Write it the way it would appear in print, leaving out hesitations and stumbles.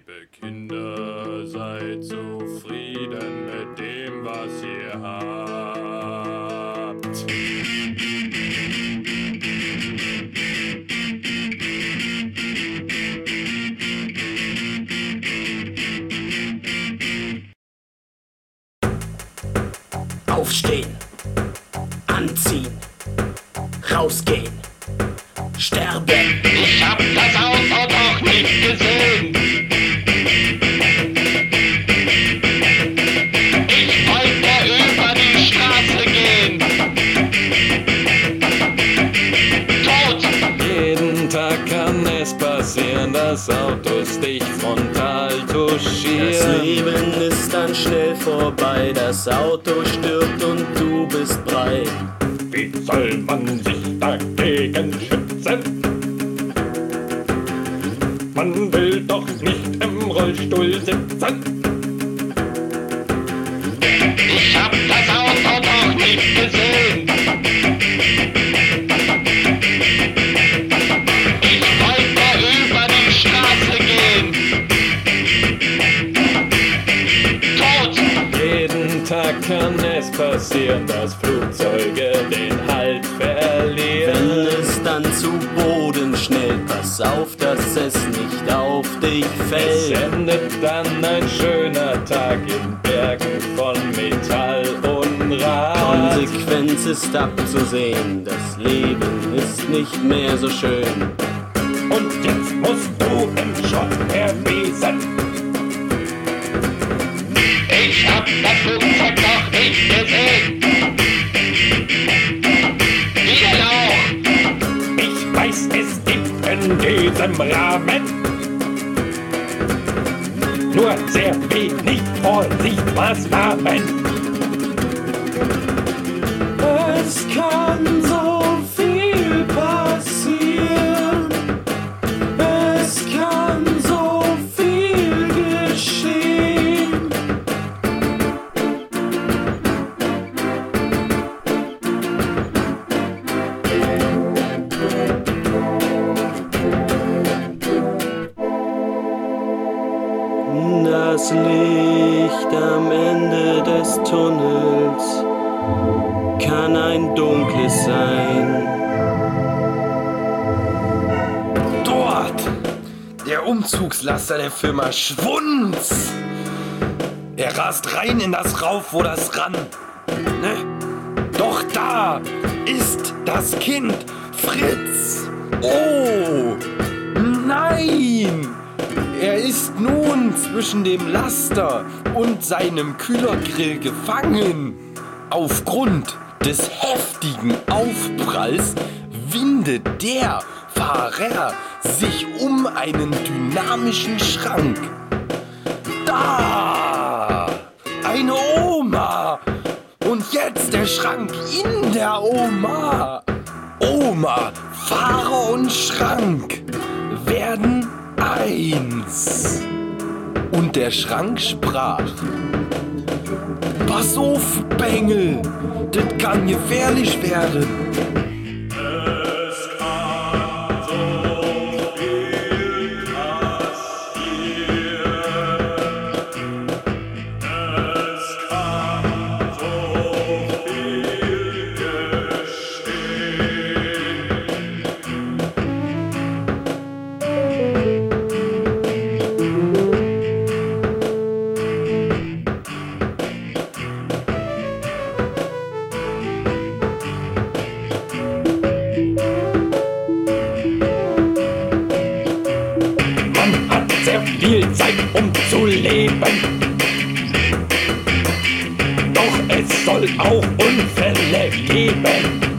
Liebe Kinder, seid zufrieden mit dem, was ihr habt. Aufstehen, anziehen, rausgehen, sterben. Ich hab das Auto doch nicht gesehen. Ich wollte über die Straße gehen. Tot! Jeden Tag kann es passieren, dass Autos dich frontal touchieren. Das Leben ist dann schnell vorbei, das Auto stirbt und du bist breit. Wie soll man sich dagegen schützen? Man will doch nicht im Rollstuhl sitzen. Ich hab das Auto doch nicht gesehen. Ich wollte über die Straße gehen. Tot! Jeden Tag kann es passieren, dass Flugzeuge den Halt verlieren. Wenn es dann zu Boden schnellt, pass auf, dass es nicht auf dich Es fällt. endet dann ein schöner Tag in Bergen von Metall und Rad. Konsequenz ist abzusehen, das Leben ist nicht mehr so schön. Und jetzt musst du im Schrott erwiesen. Ich hab das Flugzeug doch nicht gesehen. Wie denn auch? Ich weiß, es gibt in diesem Rahmen nur sehr wenig Vorsichtsmaßnahmen. Es kann so viel passieren. Es kann so viel geschehen. Das Licht am Ende des Tunnels kann ein dunkles sein. Dort! Der Umzugslaster der Firma Schwunz! Er rast rein in das Rauf, wo das ran. Ne? Doch da ist das Kind Fritz! Oh! Nein! Er ist nun zwischen dem Laster und seinem Kühlergrill gefangen. Aufgrund des heftigen Aufpralls windet der Fahrer sich um einen dynamischen Schrank. Da! Eine Oma! Und jetzt der Schrank in der Oma! Oma, Fahrer und Schrank werden eins. Und der Schrank sprach: Pass auf, Bengel, das kann gefährlich werden. Es kann so viel passieren. Es kann so viel geschehen. Man hat sehr viel Zeit, um zu leben. Doch es soll auch Unfälle geben.